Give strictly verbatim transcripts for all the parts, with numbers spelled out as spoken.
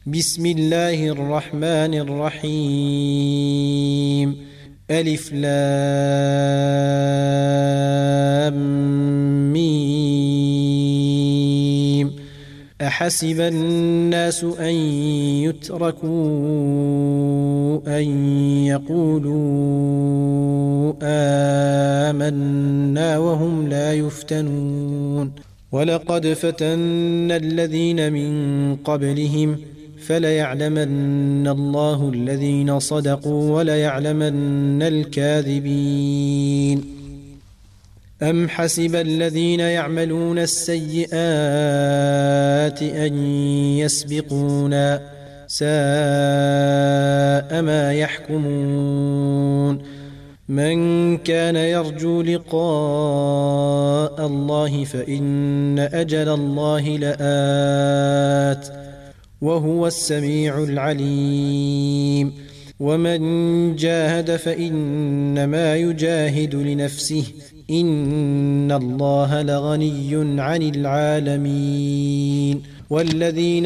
بسم الله الرحمن الرحيم. ألف لام ميم. أحسب الناس أن يتركوا أن يقولوا آمنا وهم لا يفتنون. ولقد فتنا الذين من قبلهم فليعلمن الله الذين صدقوا وليعلمن الكاذبين. أم حسب الذين يعملون السيئات أن يسبقونا ساء ما يحكمون. من كان يرجو لقاء الله فإن أجل الله لآت وهو السميع العليم. ومن جاهد فإنما يجاهد لنفسه إن الله لغني عن العالمين. والذين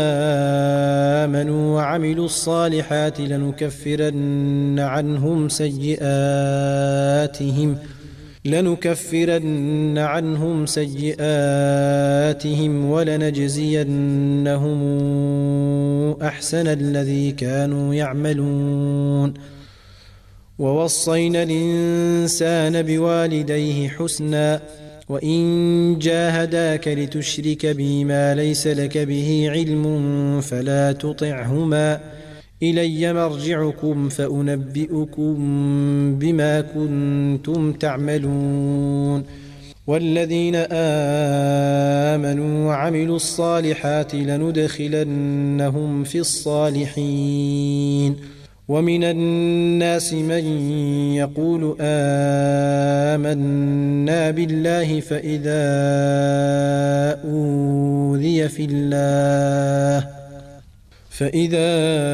آمنوا وعملوا الصالحات لنكفرن عنهم سيئاتهم لنكفرن عنهم سيئاتهم ولنجزينهم أحسن الذي كانوا يعملون. ووصينا الإنسان بوالديه حسنا وإن جاهداك لتشرك بي ما ليس لك به علم فلا تطعهما إلي مرجعكم فأنبئكم بما كنتم تعملون. والذين آمنوا وعملوا الصالحات لندخلنهم في الصالحين. ومن الناس من يقول آمنا بالله فإذا أوذي في الله فإذا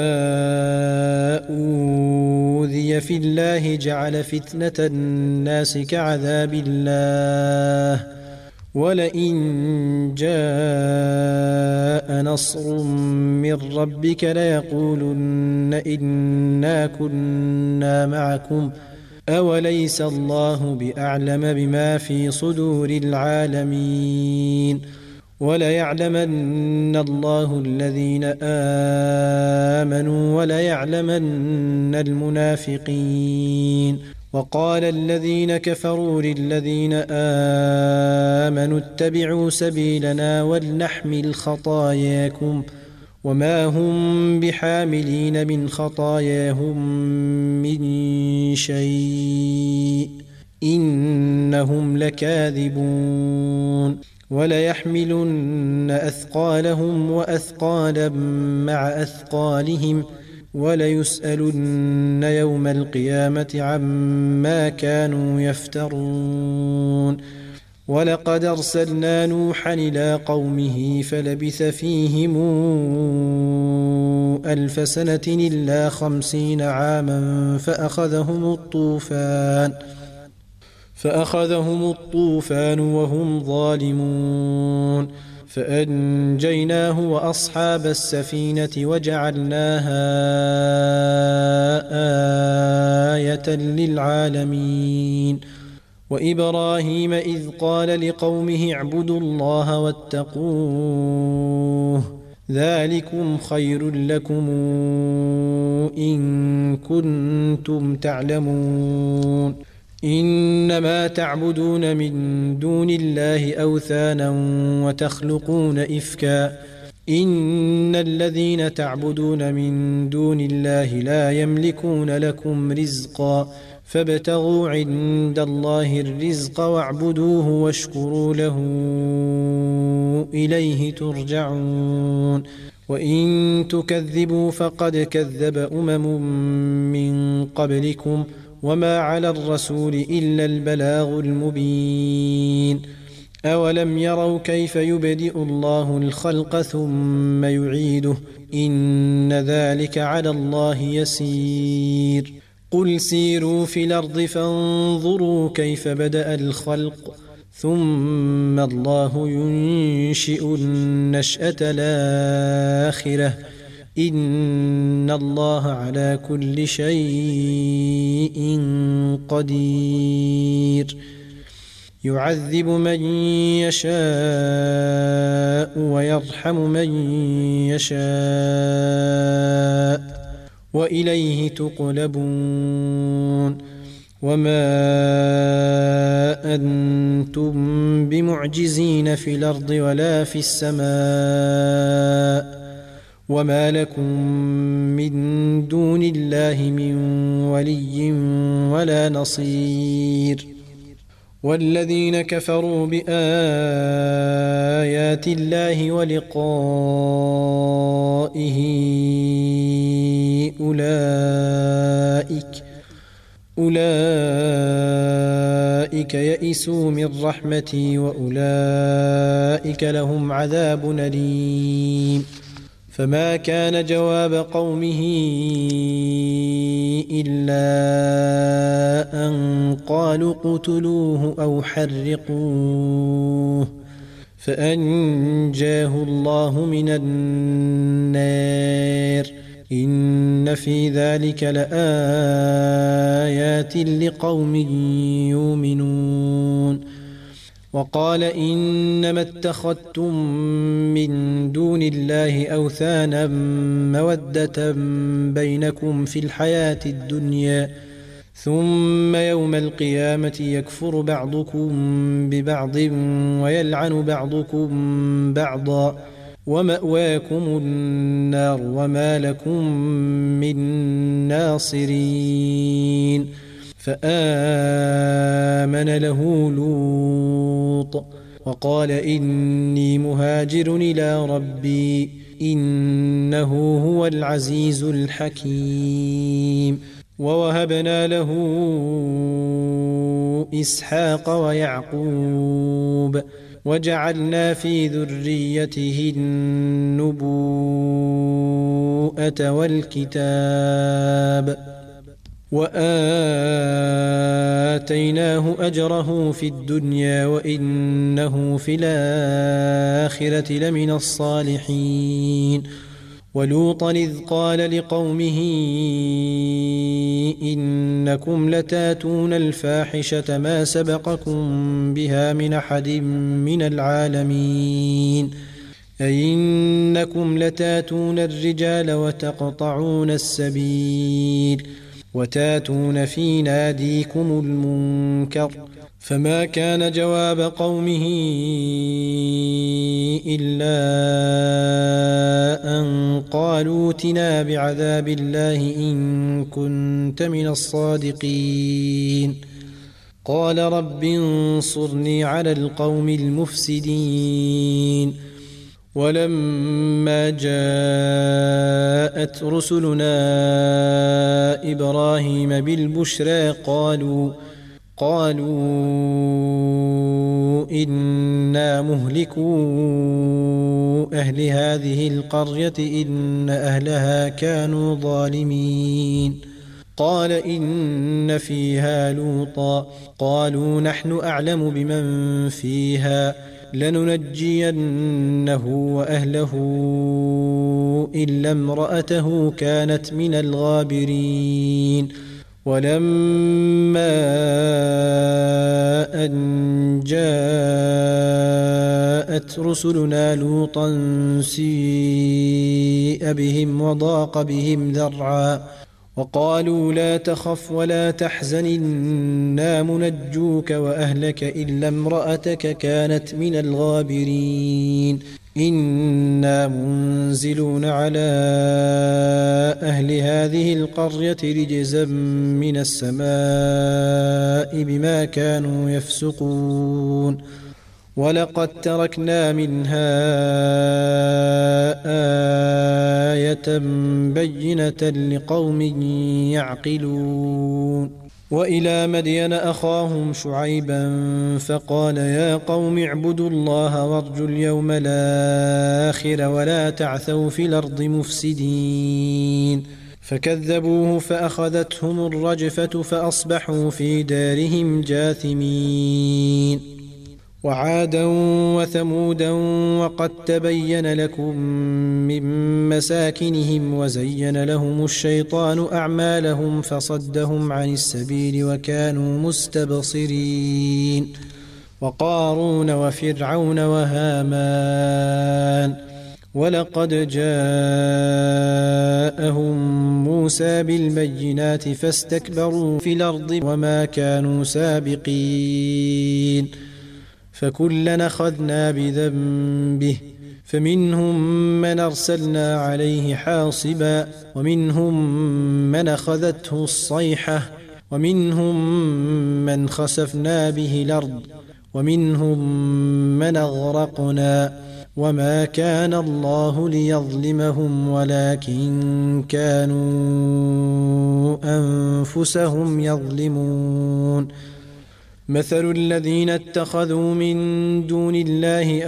أوذي في الله جعل فتنة الناس كعذاب الله ولئن جاء نصر من ربك ليقولن إنا كنا معكم أوليس الله بأعلم بما في صدور العالمين. وليعلمن الله الذين آمنوا وليعلمن المنافقين. وقال الذين كفروا للذين آمنوا اتبعوا سبيلنا ولنحمل خطاياكم وما هم بحاملين من خطاياهم من شيء إنهم لكاذبون. وليحملن أثقالهم وأثقالا مع أثقالهم وليسألن يوم القيامة عما كانوا يفترون. ولقد أرسلنا نوحا إلى قومه فلبث فيهم ألف سنة إلا خمسين عاما فأخذهم الطوفان فأخذهم الطوفان وهم ظالمون. فأنجيناه وأصحاب السفينة وجعلناها آية للعالمين. وإبراهيم إذ قال لقومه اعبدوا الله واتقوه ذلكم خير لكم إن كنتم تعلمون. إنما تعبدون من دون الله أوثانا وتخلقون إفكا إن الذين تعبدون من دون الله لا يملكون لكم رزقا فابتغوا عند الله الرزق واعبدوه واشكروا له إليه ترجعون. وإن تكذبوا فقد كذب أمم من قبلكم وما على الرسول إلا البلاغ المبين. أولم يروا كيف يبدئ الله الخلق ثم يعيده إن ذلك على الله يسير. قل سيروا في الأرض فانظروا كيف بدأ الخلق ثم الله ينشئ النشأة الآخرة إن الله على كل شيء قدير يعذب من يشاء ويرحم من يشاء وإليه تقلبون وما أنتم بمعجزين في الأرض ولا في السماء وما لكم من دون الله من ولي ولا نصير والذين كفروا بآيات الله ولقائه أولئك أولئك يئسوا من رحمتي وأولئك لهم عذاب أليم فما كان جواب قومه إلا أن قالوا اقتلوه أو حرقوه فأنجاه الله من النار إن في ذلك لآيات لقوم يؤمنون وقال إنما اتخذتم من دون الله أوثانا مودة بينكم في الحياة الدنيا ثم يوم القيامة يكفر بعضكم ببعض ويلعن بعضكم بعضا ومأواكم النار وما لكم من ناصرين فآمن له لوط وقال إني مهاجر إلى ربي إنه هو العزيز الحكيم ووهبنا له إسحاق ويعقوب وجعلنا في ذريته النبوءة والكتاب وآتيناه أجره في الدنيا وإنه في الآخرة لمن الصالحين ولوطا إذ قال لقومه إنكم لتاتون الفاحشة ما سبقكم بها من أحد من العالمين أئنكم لتاتون الرجال وتقطعون السبيل وتاتون في ناديكم المنكر فما كان جواب قومه إلا أن قالوا ائتنا بعذاب الله إن كنت من الصادقين قال رب انصرني على القوم المفسدين ولما جاءت رسلنا إبراهيم بالبشرى قالوا قالوا إنا مهلكو أهل هذه القرية إن أهلها كانوا ظالمين قال إن فيها لوطا قالوا نحن أعلم بمن فيها لننجينه وأهله إلا امرأته كانت من الغابرين ولما أن جاءت رسلنا لوطا سيء بهم وضاق بهم ذرعا وقالوا لا تخف ولا تحزن إنا منجوك وأهلك إلا امرأتك كانت من الغابرين إنا منزلون على أهل هذه القرية رجزا من السماء بما كانوا يفسقون ولقد تركنا منها آية بينة لقوم يعقلون وإلى مدين أخاهم شعيبا فقال يا قوم اعبدوا الله وارجوا اليوم الآخر ولا تعثوا في الأرض مفسدين فكذبوه فأخذتهم الرجفة فأصبحوا في دارهم جاثمين وعادا وثمودا وقد تبين لكم من مساكنهم وزين لهم الشيطان أعمالهم فصدهم عن السبيل وكانوا مستبصرين وقارون وفرعون وهامان ولقد جاءهم موسى بالبينات فاستكبروا في الأرض وما كانوا سابقين فكلا أخذنا بذنبه فمنهم من أرسلنا عليه حاصبا ومنهم من أخذته الصيحة ومنهم من خسفنا به الأرض ومنهم من أغرقنا وما كان الله ليظلمهم ولكن كانوا أنفسهم يظلمون مثل الذين اتخذوا من دون الله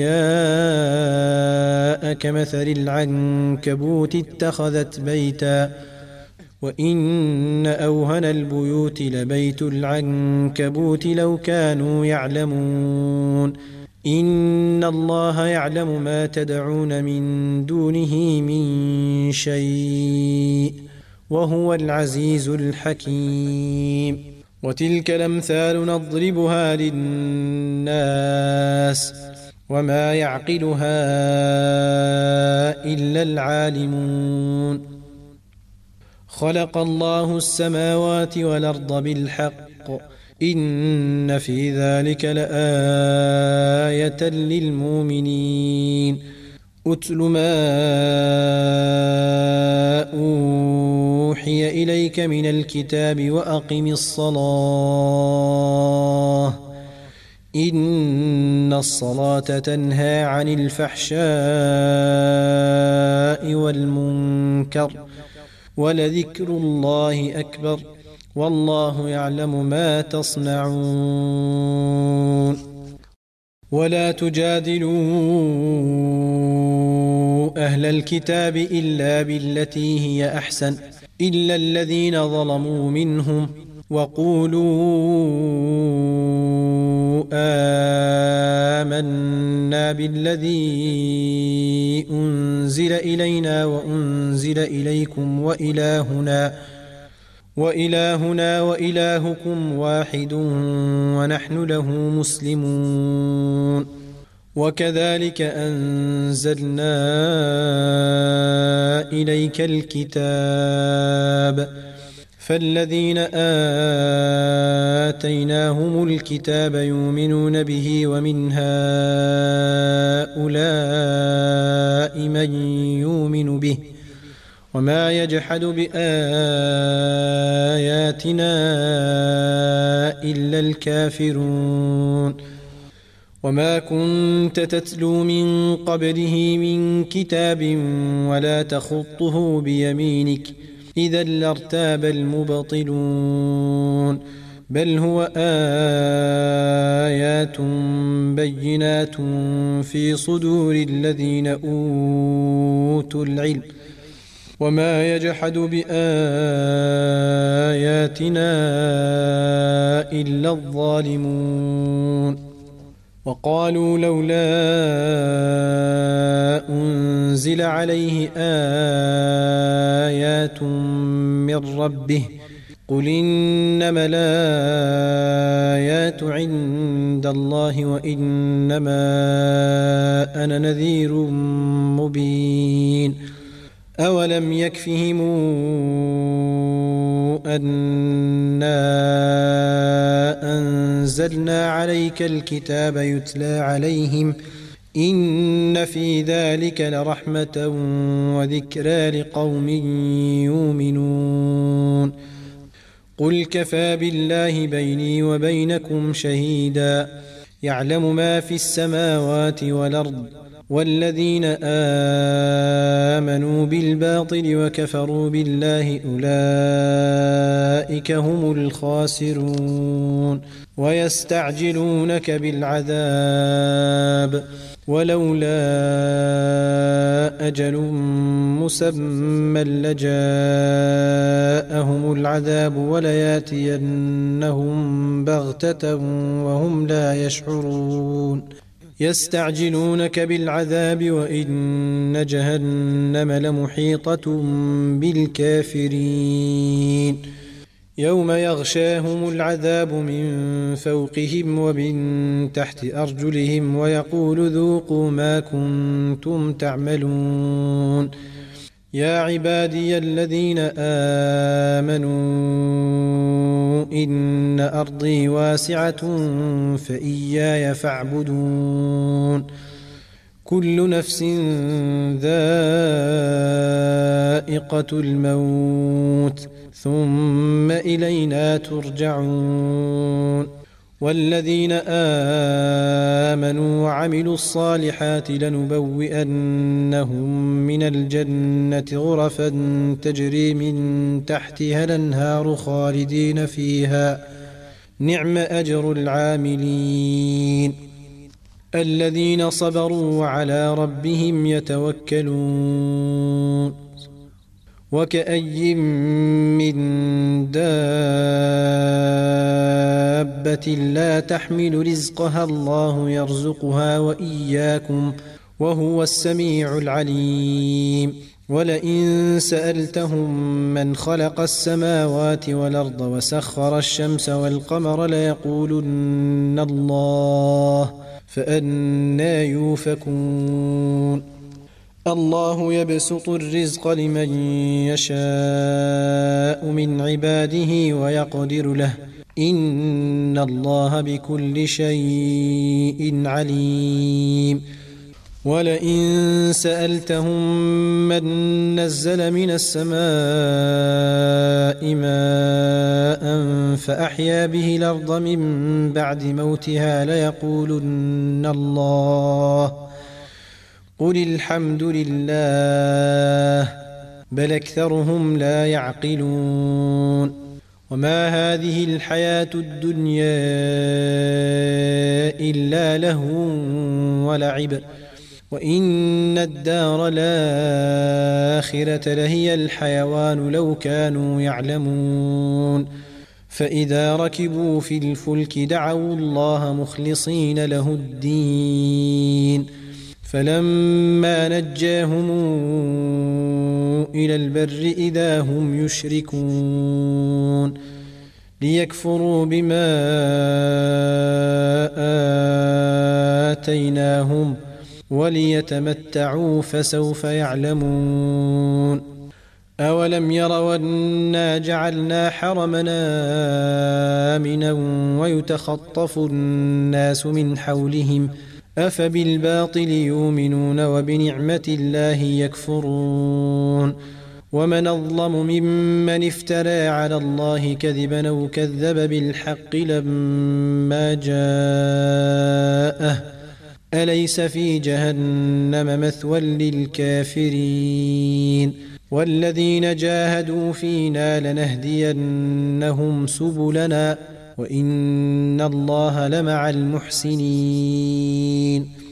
أولياء كمثل العنكبوت اتخذت بيتا وإن أوهن البيوت لبيت العنكبوت لو كانوا يعلمون إن الله يعلم ما تدعون من دونه من شيء وهو العزيز الحكيم وتلك الأمثال نضربها للناس وما يعقلها إلا العالمون خلق الله السماوات والأرض بالحق إن في ذلك لآية للمؤمنين أتل ما أوحي إليك من الكتاب وأقم الصلاة إن الصلاة تنهى عن الفحشاء والمنكر ولذكر الله أكبر والله يعلم ما تصنعون ولا تجادلوا أهل الكتاب إلا بالتي هي أحسن إلا الذين ظلموا منهم وقولوا آمنا بالذي أنزل إلينا وأنزل إليكم وإلهنا وإلهنا وإلهكم واحد ونحن له مسلمون وكذلك أنزلنا إليك الكتاب فالذين آتيناهم الكتاب يؤمنون به ومن هؤلاء من يؤمن به وما يجحد بآياتنا إلا الكافرون وما كنت تتلو من قبله من كتاب ولا تخطه بيمينك إذا لارتاب المبطلون بل هو آيات بينات في صدور الذين أوتوا العلم وما يجحد بآياتنا إلا الظالمون وقالوا لولا أنزل عليه آيات من ربه قل إنما الآيات عند الله وإنما أنا نذير مبين أولم يكفهم أنا أنزلنا عليك الكتاب يتلى عليهم إن في ذلك لرحمة وذكرى لقوم يؤمنون قل كفى بالله بيني وبينكم شهيدا يعلم ما في السماوات والأرض والذين آمنوا بالباطل وكفروا بالله أولئك هم الخاسرون ويستعجلونك بالعذاب ولولا أجل مسمى لجاءهم العذاب ولياتينهم بغتة وهم لا يشعرون يستعجلونك بالعذاب وإن جهنم لمحيطة بالكافرين يوم يغشاهم العذاب من فوقهم ومن تحت أرجلهم ويقول ذوقوا ما كنتم تعملون يا عبادي الذين آمنوا إن أرضي واسعة فإياي فاعبدون كل نفس ذائقة الموت ثم إلينا ترجعون والذين آمنوا وعملوا الصالحات لنبوئنهم من الجنة غرفا تجري من تحتها الأنهار خالدين فيها نعم أجر العاملين الذين صبروا وعلى ربهم يتوكلون وكأي من دابة لا تحمل رزقها الله يرزقها وإياكم وهو السميع العليم ولئن سألتهم من خلق السماوات والأرض وسخر الشمس والقمر ليقولن الله فأنى يوفكون الله يبسط الرزق لمن يشاء من عباده ويقدر له إن الله بكل شيء عليم ولئن سألتهم من نزل من السماء ماء فأحيا به الأرض من بعد موتها ليقولن الله قل الحمد لله بل أكثرهم لا يعقلون وما هذه الحياة الدنيا إلا لهو ولعب وإن الدار الآخرة لهي الحيوان لو كانوا يعلمون فإذا ركبوا في الفلك دعوا الله مخلصين له الدين فلما نجاهم إلى البر إذا هم يشركون ليكفروا بما آتيناهم وليتمتعوا فسوف يعلمون أولم يروا أنا جعلنا حرمنا آمنا ويتخطف الناس من حولهم أفبالباطل يؤمنون وبنعمة الله يكفرون ومن أظلم ممن افترى على الله كذبا أو كذب بالحق لما جاءه أليس في جهنم مثوى للكافرين والذين جاهدوا فينا لنهدينهم سبلنا وإن الله لمع المحسنين